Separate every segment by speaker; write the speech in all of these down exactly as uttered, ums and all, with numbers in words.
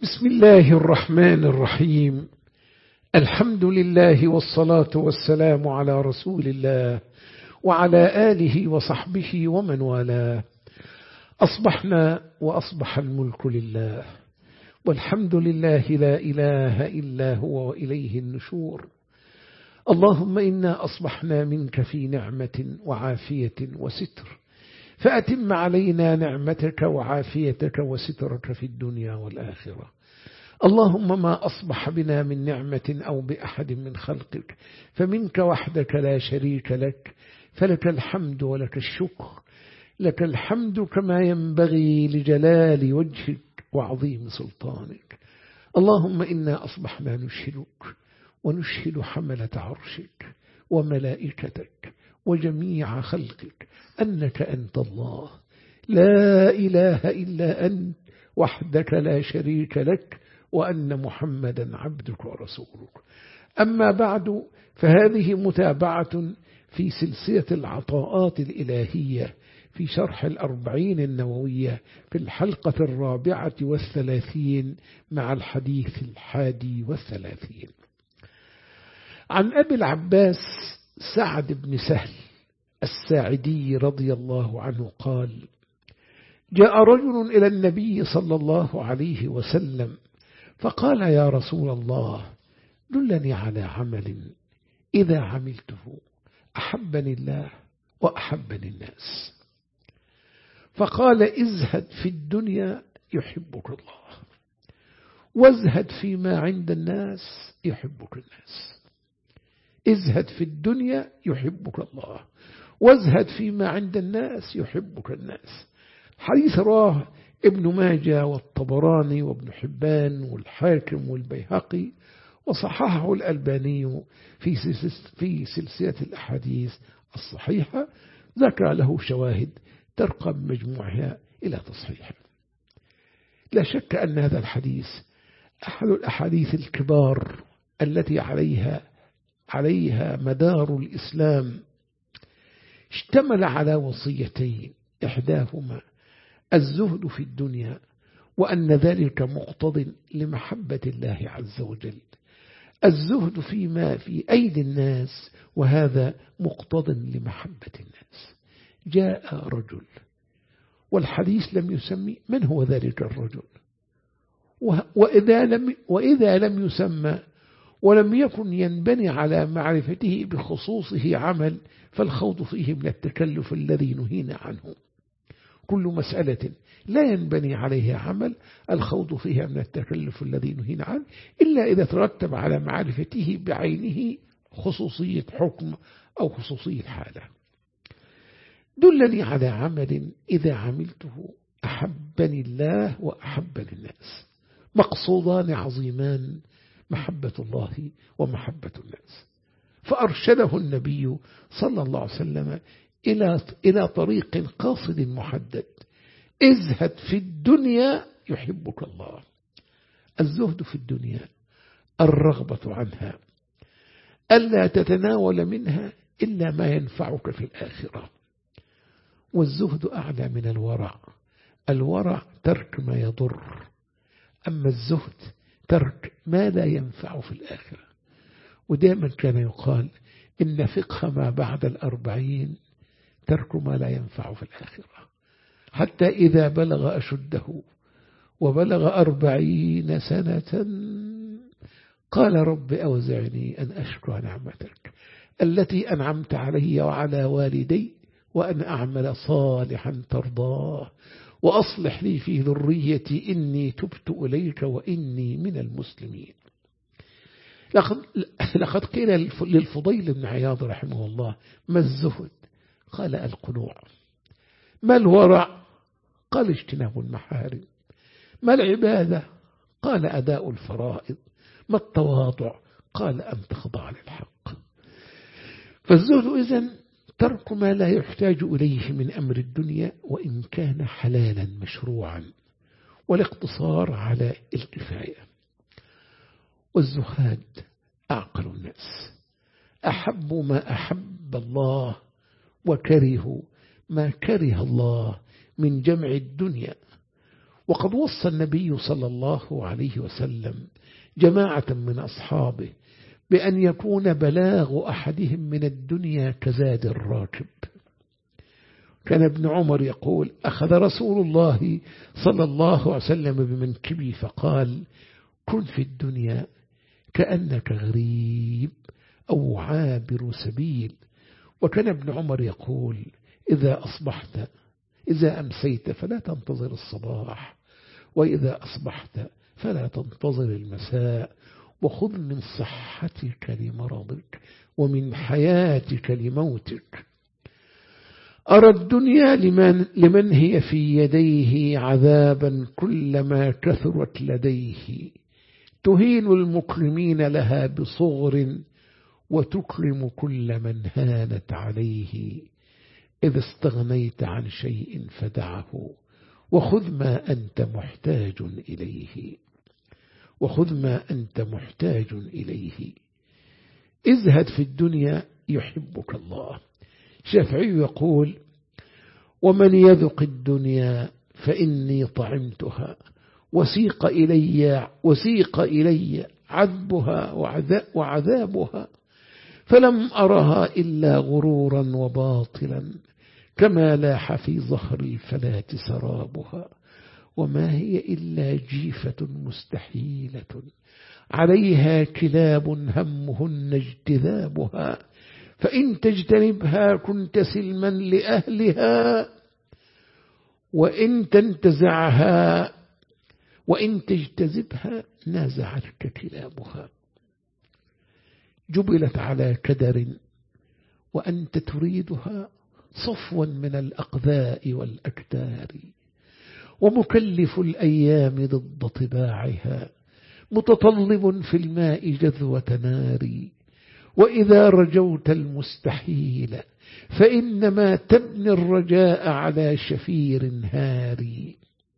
Speaker 1: بسم الله الرحمن الرحيم. الحمد لله والصلاة والسلام على رسول الله وعلى آله وصحبه ومن والاه. أصبحنا وأصبح الملك لله، والحمد لله لا إله إلا هو وإليه النشور. اللهم إنا أصبحنا منك في نعمة وعافية وستر، فأتم علينا نعمتك وعافيتك وسترك في الدنيا والآخرة. اللهم ما أصبح بنا من نعمة أو بأحد من خلقك فمنك وحدك لا شريك لك، فلك الحمد ولك الشكر. لك الحمد كما ينبغي لجلال وجهك وعظيم سلطانك. اللهم إنا أصبحنا نشهدك ونشهد حملة عرشك وملائكتك وجميع خلقك أنك أنت الله لا إله إلا أنت وحدك لا شريك لك، وأن محمدا عبدك ورسولك. أما بعد، فهذه متابعة في سلسلة العطاءات الإلهية في شرح الأربعين النووية في الحلقة الرابعة والثلاثين مع الحديث الحادي والثلاثين. عن أبي العباس سعد بن سهل الساعدي رضي الله عنه قال: جاء رجل إلى النبي صلى الله عليه وسلم فقال: يا رسول الله، دلني على عمل إذا عملته أحبني الله وأحبني الناس. فقال: ازهد في الدنيا يحبك الله، وازهد فيما عند الناس يحبك الناس. ازهد في الدنيا يحبك الله، وازهد فيما عند الناس يحبك الناس. حديث رواه ابن ماجه والطبراني وابن حبان والحاكم والبيهقي، وصححه الألباني في سلسلة الأحاديث الصحيحة. ذكر له شواهد ترقى بمجموعها إلى تصحيحه. لا شك أن هذا الحديث أحد الأحاديث الكبار التي عليها عليها مدار الإسلام. اشتمل على وصيتين، إحداهما الزهد في الدنيا، وأن ذلك مقتض لمحبة الله عز وجل. الزهد فيما في أيدي الناس، وهذا مقتض لمحبة الناس. جاء رجل، والحديث لم يسمي من هو ذلك الرجل، وإذا لم, وإذا لم يسمى ولم يكن ينبني على معرفته بخصوصه عمل، فالخوض فيه من التكلف الذي نهينا عنه. كل مسألة لا ينبني عليها عمل الخوض فيها من التكلف الذي نهينا عنه، إلا إذا ترتب على معرفته بعينه خصوصية حكم أو خصوصية حالة. دلني على عمل إذا عملته أحبني الله وأحبني الناس. مقصودان عظيمان: محبة الله ومحبة الناس. فأرشده النبي صلى الله عليه وسلم إلى إلى طريق قاصد محدد: ازهد في الدنيا يحبك الله. الزهد في الدنيا الرغبة عنها، ألا تتناول منها إلا ما ينفعك في الآخرة. والزهد أعلى من الورع. الورع ترك ما يضر، أما الزهد ترك ما لا ينفع في الآخرة. ودائما كان يقال إن فقه ما بعد الأربعين ترك ما لا ينفع في الآخرة. حتى إذا بلغ أشده وبلغ أربعين سنة قال: رب أوزعني أن أشكر نعمتك التي أنعمت علي وعلى والدي، وأن أعمل صالحا ترضاه، وأصلح لي في ذريتي إني تبت إليك وإني من المسلمين. لقد, لقد قيل للفضيل بن عياض رحمه الله: ما الزهد؟ قال: القنوع. ما الورع؟ قال: اجتناب المحارم. ما العبادة؟ قال: أداء الفرائض. ما التواضع؟ قال: أن تخضع للحق. فالزهد إذن ترك ما لا يحتاج إليه من أمر الدنيا وإن كان حلالا مشروعا، والاقتصار على الكفاية. والزهاد أعقل الناس، أحبوا ما أحب الله وكرهوا ما كره الله من جمع الدنيا وقد وصى النبي صلى الله عليه وسلم جماعة من أصحابه بأن يكون بلاغ أحدهم من الدنيا كزاد الراكب. كان ابن عمر يقول: أخذ رسول الله صلى الله عليه وسلم بمنكبي فقال: كن في الدنيا كأنك غريب أو عابر سبيل. وكان ابن عمر يقول: إذا أصبحت إذا أمسيت فلا تنتظر الصباح، وإذا أصبحت فلا تنتظر المساء، وخذ من صحتك لمرضك ومن حياتك لموتك. أرى الدنيا لمن, لمن هي في يديه عذابا كلما كثرت لديه، تهين المكرمين لها بصغر وتكرم كل من هانت عليه. إذا استغنيت عن شيء فدعه وخذ ما أنت محتاج إليه وخذ ما أنت محتاج إليه. ازهد في الدنيا يحبك الله. الشافعي يقول: ومن يذق الدنيا فإني طعمتها وسيق إلي, وسيق إلي عذبها وعذابها، فلم أرها إلا غرورا وباطلا، كما لاح في ظهر الفلاة سرابها. وما هي إلا جيفة مستحيلة عليها كلاب همهن اجتذابها، فإن تجتنبها كنت سلما لأهلها، وإن تنتزعها وإن تجتذبها نازعتك كلابها. جبلت على كدر وأنت تريدها صفوا من الأقذاء والأكدار، ومكلف الأيام ضد طباعها متطلب في الماء جذوة نار. وإذا رجوت المستحيل فإنما تبني الرجاء على شفير هاري.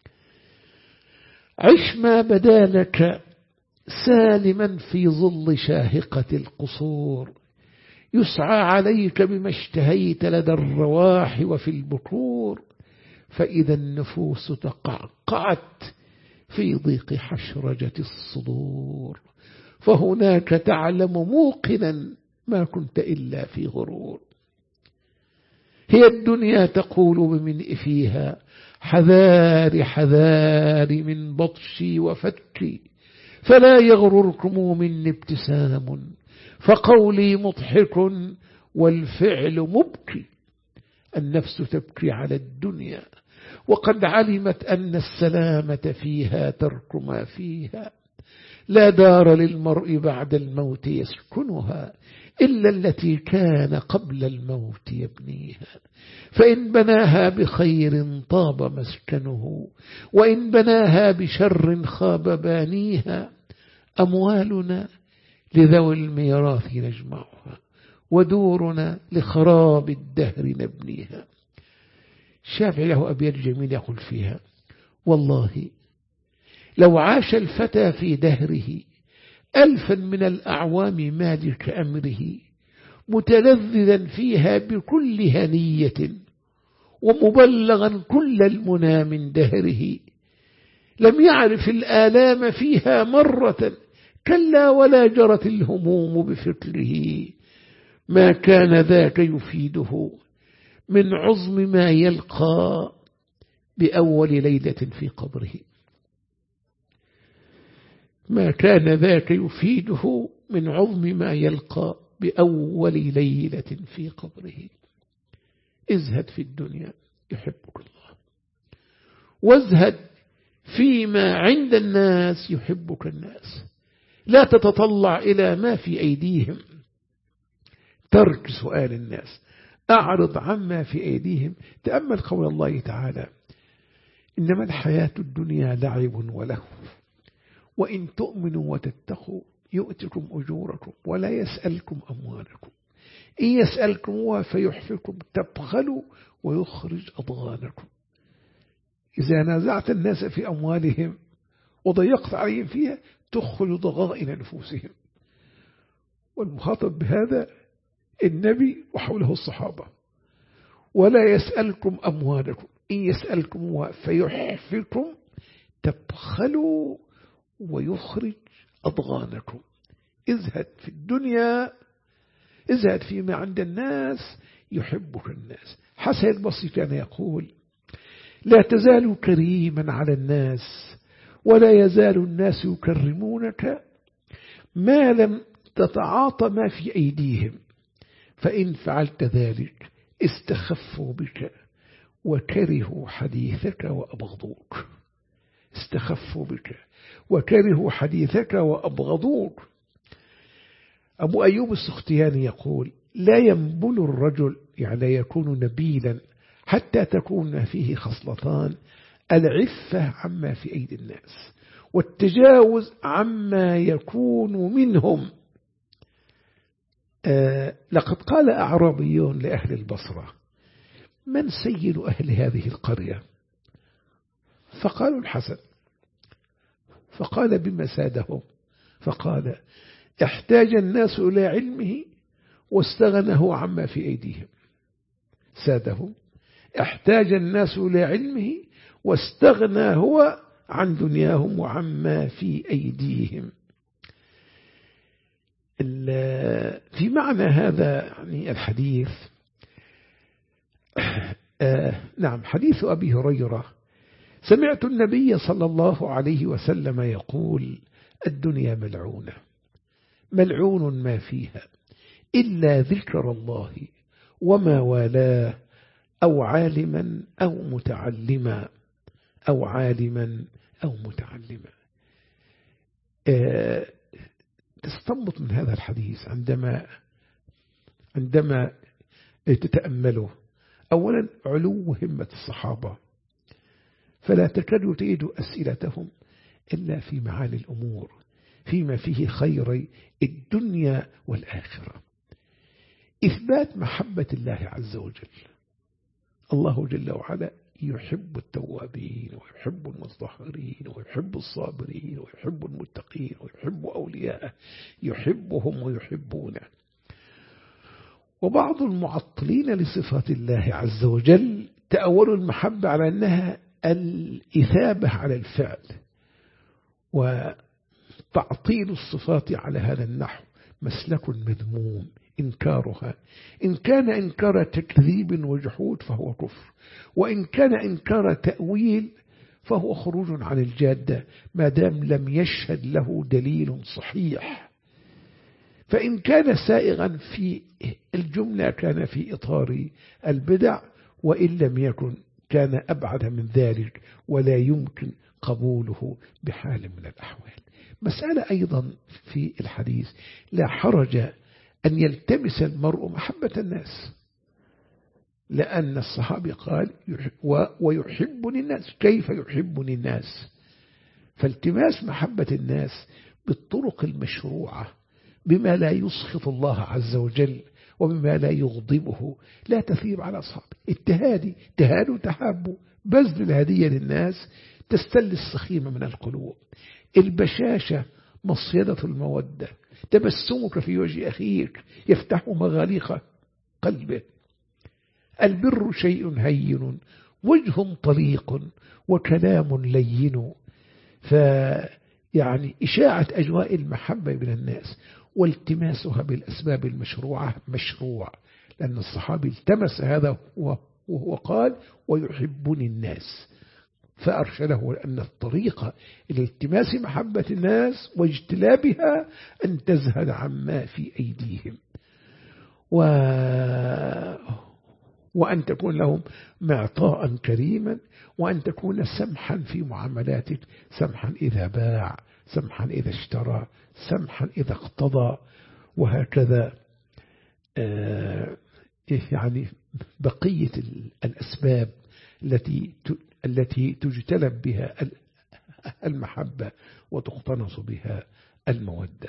Speaker 1: عش ما بدا لك سالما في ظل شاهقة القصور، يسعى عليك بما اشتهيت لدى الرواح وفي البكور، فإذا النفوس تقعقعت في ضيق حشرجة الصدور، فهناك تعلم موقنا ما كنت إلا في غرور. هي الدنيا تقول بمنء فيها: حذار حذار من بطشي وفتكي، فلا يغرركم مني ابتسام، فقولي مضحك والفعل مبكي. النفس تبكي على الدنيا وقد علمت أن السلامة فيها ترك ما فيها. لا دار للمرء بعد الموت يسكنها إلا التي كان قبل الموت يبنيها، فإن بناها بخير طاب مسكنه، وإن بناها بشر خاب بانيها. أموالنا لذوي الميراث نجمعها، ودورنا لخراب الدهر نبنيها. الشافعي له أبيات جميل يقول فيها: والله لو عاش الفتى في دهره ألفا من الأعوام مالك أمره، متلذذا فيها بكل هنية، ومبلغا كل المنى من دهره، لم يعرف الآلام فيها مرة، كلا ولا جرت الهموم بفكره. ما كان ذاك يفيده من عظم ما يلقى بأول ليلة في قبره. ما كان ذاك يفيده من عظم ما يلقى بأول ليلة في قبره. ازهد في الدنيا يحبك الله، وازهد فيما عند الناس يحبك الناس. لا تتطلع إلى ما في أيديهم، ترك سؤال الناس، أعرض عما في أيديهم. تأمل قول الله تعالى: إنما الحياة الدنيا لعب ولهو، وإن تؤمنوا وتتقوا يؤتكم أجوركم ولا يسألكم أموالكم، إن يسألكم فيحفكم تبخلوا ويخرج أضغانكم. إذا نازعت الناس في أموالهم وضيقت عليهم فيها تخرج ضغائن نفوسهم. والمخاطب بهذا النبي وحوله الصحابة. ولا يسألكم أموالكم إن يسألكم فيحفكم تبخلوا ويخرج أضغانكم. ازهد في الدنيا، ازهد فيما عند الناس يحبك الناس. حسن البصري كان يقول: لا تزال كريما على الناس ولا يزال الناس يكرمونك ما لم تتعاطى ما في أيديهم، فإن فعلت ذلك استخفوا بك وكرهوا حديثك وأبغضوك. استخفوا بك وكرهوا حديثك وأبغضوك. أبو أيوب السختياني يقول: لا ينبل الرجل، يعني لا يكون نبيلا حتى تكون فيه خصلتان: العفة عما في أيدي الناس والتجاوز عما يكون منهم. آه لقد قال أعرابيون لأهل البصرة: من سيد أهل هذه القرية؟ فقالوا: الحسن. فقال: بما سادهم؟ فقال: احتاج الناس إلى علمه واستغنه عما في أيديهم. سادهم: احتاج الناس إلى علمه واستغنى هو عن دنياهم وعما في أيديهم. في معنى هذا يعني الحديث آه نعم حديث أبي هريرة: سمعت النبي صلى الله عليه وسلم يقول: الدنيا ملعونة، ملعون ما فيها إلا ذكر الله وما والاه أو عالما أو متعلما أو عالما أو متعلما. آه تستنبط من هذا الحديث عندما عندما تتأمله: أولا علو همة الصحابة، فلا تكاد تجد أسئلتهم إلا في معالي الأمور، فيما فيه خير الدنيا والآخرة. إثبات محبة الله عز وجل. الله جل وعلا يحب التوابين ويحب المتطهرين ويحب الصابرين ويحب المتقين ويحب أولياءه، يحبهم ويحبونه. وبعض المعطلين لصفات الله عز وجل تأولوا المحبة على أنها الإثابة على الفعل، وتعطيل الصفات على هذا النحو مسلك مذموم إنكارها. إن كان إنكار تكذيب وجحود فهو كفر، وإن كان إنكار تأويل فهو خروج عن الجادة ما دام لم يشهد له دليل صحيح. فإن كان سائغا في الجملة كان في إطار البدع، وإن لم يكن كان أبعد من ذلك ولا يمكن قبوله بحال من الأحوال. مسألة أيضا في الحديث: لا حرج أن يلتمس المرء محبة الناس، لأن الصحابي قال: ويحبني الناس. كيف يحبني الناس؟ فالتماس محبة الناس بالطرق المشروعة بما لا يسخط الله عز وجل وبما لا يغضبه لا تثيب على أصحابه. التهادي تهادوا تحابوا، بذل الهدية للناس تستل السخيمة من القلوب. البشاشة مصيدة المودة، تبسمك في وجه أخيك يفتح مغاليق قلبه. البر شيء هين وجه طليق وكلام لين. فيعني إشاعة أجواء المحبة بين الناس والتماسها بالأسباب المشروعة مشروع، لأن الصحابي التمس هذا وهو قال: ويحبني الناس، فأرشده أن الطريقة إلى التماس محبة الناس واجتلابها أن تزهد عما في أيديهم، و... وأن تكون لهم معطاء كريما، وأن تكون سمحا في معاملاتك، سمحا إذا باع، سمحا إذا اشترى، سمحا إذا اقتضى، وهكذا. آه يعني بقية الأسباب التي التي تجتلب بها المحبة وتقتنص بها المودة.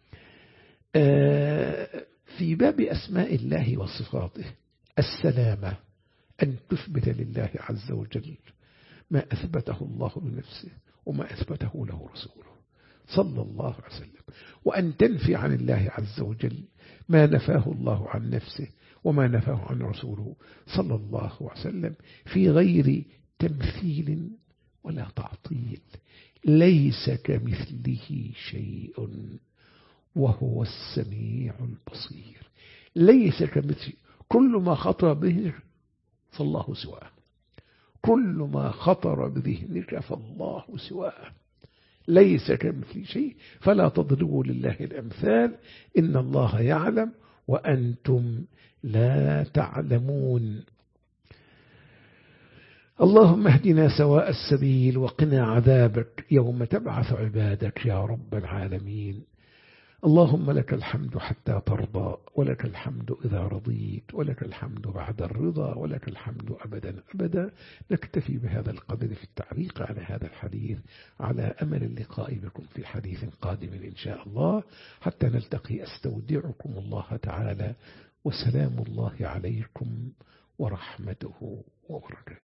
Speaker 1: آه في باب أسماء الله وصفاته: السلامة، أن تثبت لله عز وجل ما أثبته الله لنفسه وما أثبته له رسوله صلى الله عليه وسلم، وأن تنفي عن الله عز وجل ما نفاه الله عن نفسه وما نفاه عن رسوله صلى الله عليه وسلم، في غير تمثيل ولا تعطيل. ليس كمثله شيء وهو السميع البصير. ليس كمثله، كل ما خطر به فالله سواه، كل ما خطر بذهنك فالله سواه. ليس كمثله شيء، فلا تضربوا لله الأمثال، إن الله يعلم وأنتم لا تعلمون. اللهم اهدنا سواء السبيل وقنا عذابك يوم تبعث عبادك يا رب العالمين. اللهم لك الحمد حتى ترضى، ولك الحمد إذا رضيت، ولك الحمد بعد الرضا، ولك الحمد أبدا أبدا. نكتفي بهذا القدر في التعليق على هذا الحديث، على أمل اللقاء بكم في حديث قادم إن شاء الله. حتى نلتقي أستودعكم الله تعالى، وسلام الله عليكم ورحمته وبركاته.